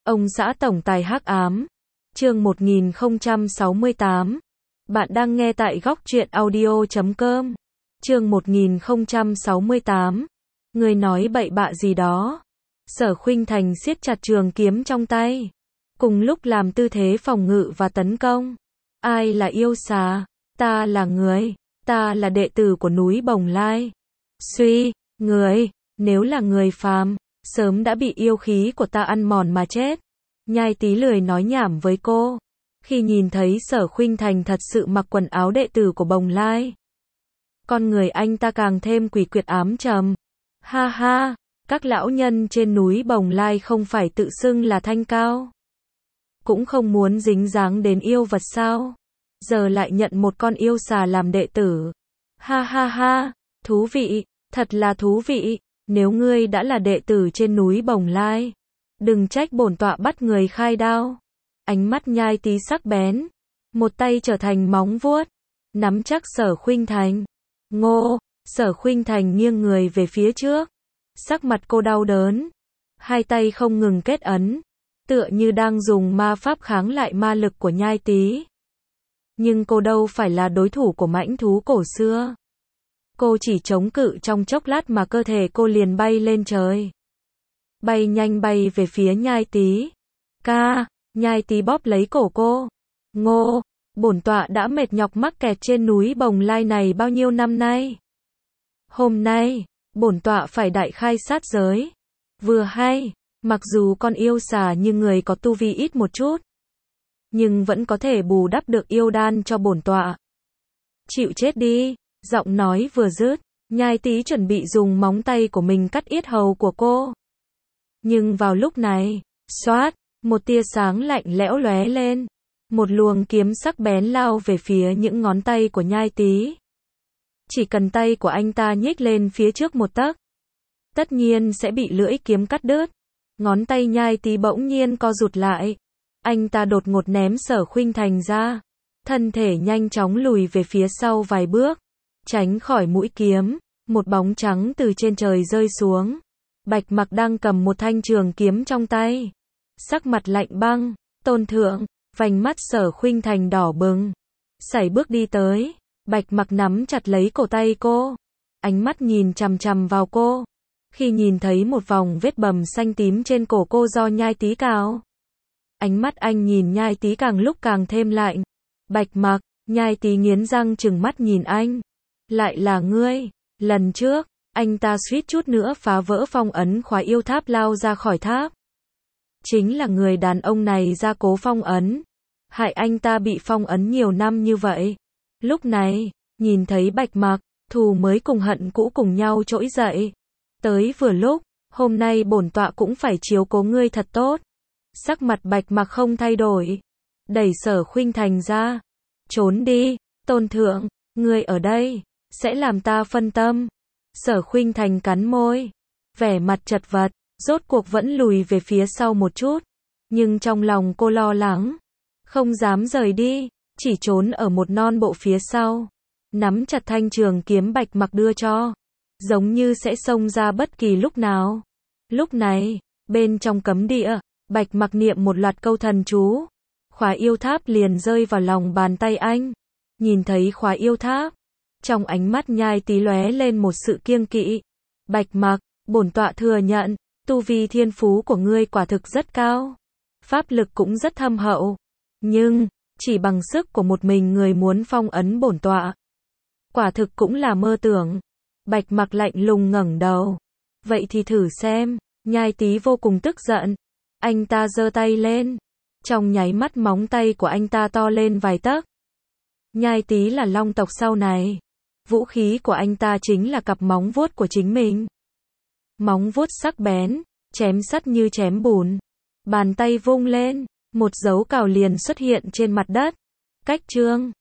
Ông xã tổng tài hắc ám. Chương 1068. Bạn đang nghe tại góc truyện audio.com. Chương 1068. Người nói bậy bạ gì đó. Sở Khuynh Thành siết chặt trường kiếm trong tay, cùng lúc làm tư thế phòng ngự và tấn công. Ai là yêu xà? Ta là người. Ta là đệ tử của núi Bồng Lai. Suy, người, nếu là người phàm, sớm đã bị yêu khí của ta ăn mòn mà chết. Nhai Tý lười nói nhảm với cô. Khi nhìn thấy Sở Khuynh Thành thật sự mặc quần áo đệ tử của Bồng Lai, con người anh ta càng thêm quỷ quyệt ám trầm. Ha ha, các lão nhân trên núi Bồng Lai không phải tự xưng là thanh cao, cũng không muốn dính dáng đến yêu vật sao? Giờ lại nhận một con yêu xà làm đệ tử. Ha ha ha, thú vị, thật là thú vị. Nếu ngươi đã là đệ tử trên núi Bồng Lai, đừng trách bổn tọa bắt người khai đao. Ánh mắt Nhai Tý sắc bén, một tay trở thành móng vuốt, nắm chắc Sở Khuynh Thành. Ngô, Sở Khuynh Thành nghiêng người về phía trước, sắc mặt cô đau đớn, hai tay không ngừng kết ấn, tựa như đang dùng ma pháp kháng lại ma lực của Nhai Tý. Nhưng cô đâu phải là đối thủ của mãnh thú cổ xưa. Cô chỉ chống cự trong chốc lát mà cơ thể cô liền bay lên trời. Bay nhanh bay về phía Nhai Tý. Ca, Nhai Tý bóp lấy cổ cô. Ngô, bổn tọa đã mệt nhọc mắc kẹt trên núi Bồng Lai này bao nhiêu năm nay. Hôm nay, bổn tọa phải đại khai sát giới. Vừa hay, mặc dù con yêu xà như người có tu vi ít một chút, nhưng vẫn có thể bù đắp được yêu đan cho bổn tọa. Chịu chết đi. Giọng nói vừa dứt, Nhai Tý chuẩn bị dùng móng tay của mình cắt yết hầu của cô. Nhưng vào lúc này, xoát, một tia sáng lạnh lẽo lóe lên, một luồng kiếm sắc bén lao về phía những ngón tay của Nhai Tý. Chỉ cần tay của anh ta nhích lên phía trước một tấc, tất nhiên sẽ bị lưỡi kiếm cắt đứt. Ngón tay Nhai Tý bỗng nhiên co rụt lại, anh ta đột ngột ném Sở Khuynh Thành ra, thân thể nhanh chóng lùi về phía sau vài bước, tránh khỏi mũi kiếm. Một bóng trắng từ trên trời rơi xuống. Bạch Mặc đang cầm một thanh trường kiếm trong tay, sắc mặt lạnh băng. Tôn thượng, vành mắt Sở Khuynh Thành đỏ bừng, sải bước đi tới. Bạch Mặc nắm chặt lấy cổ tay cô, ánh mắt nhìn chằm chằm vào cô. Khi nhìn thấy một vòng vết bầm xanh tím trên cổ cô do Nhai Tý cào, ánh mắt anh nhìn Nhai Tý càng lúc càng thêm lạnh. Bạch Mặc, Nhai Tý nghiến răng trừng mắt nhìn anh. Lại là ngươi. Lần trước, anh ta suýt chút nữa phá vỡ phong ấn khóa yêu tháp lao ra khỏi tháp. Chính là người đàn ông này ra cố phong ấn, hại anh ta bị phong ấn nhiều năm như vậy. Lúc này, nhìn thấy Bạch Mặc, thù mới cùng hận cũ cùng nhau trỗi dậy. Tới vừa lúc, hôm nay bổn tọa cũng phải chiếu cố ngươi thật tốt. Sắc mặt Bạch Mặc không thay đổi, đẩy Sở Khuynh Thành ra. Trốn đi, Tôn thượng, ngươi ở đây sẽ làm ta phân tâm. Sở Khuynh Thành cắn môi, vẻ mặt chật vật, rốt cuộc vẫn lùi về phía sau một chút. Nhưng trong lòng cô lo lắng, không dám rời đi, chỉ trốn ở một non bộ phía sau, nắm chặt thanh trường kiếm Bạch Mặc đưa cho, giống như sẽ xông ra bất kỳ lúc nào. Lúc này, bên trong cấm địa, Bạch Mặc niệm một loạt câu thần chú, khóa yêu tháp liền rơi vào lòng bàn tay anh. Nhìn thấy khóa yêu tháp, trong ánh mắt Nhai Tý lóe lên một sự kiêng kỵ. Bạch Mặc, bổn tọa thừa nhận, tu vi thiên phú của ngươi quả thực rất cao, pháp lực cũng rất thâm hậu, nhưng chỉ bằng sức của một mình người muốn phong ấn bổn tọa, quả thực cũng là mơ tưởng. Bạch Mặc lạnh lùng ngẩng đầu. Vậy thì thử xem. Nhai Tý vô cùng tức giận, anh ta giơ tay lên, trong nháy mắt móng tay của anh ta to lên vài tấc. Nhai Tý là long tộc sau này, vũ khí của anh ta chính là cặp móng vuốt của chính mình. Móng vuốt sắc bén, chém sắt như chém bùn. Bàn tay vung lên, một dấu cào liền xuất hiện trên mặt đất. Cách chương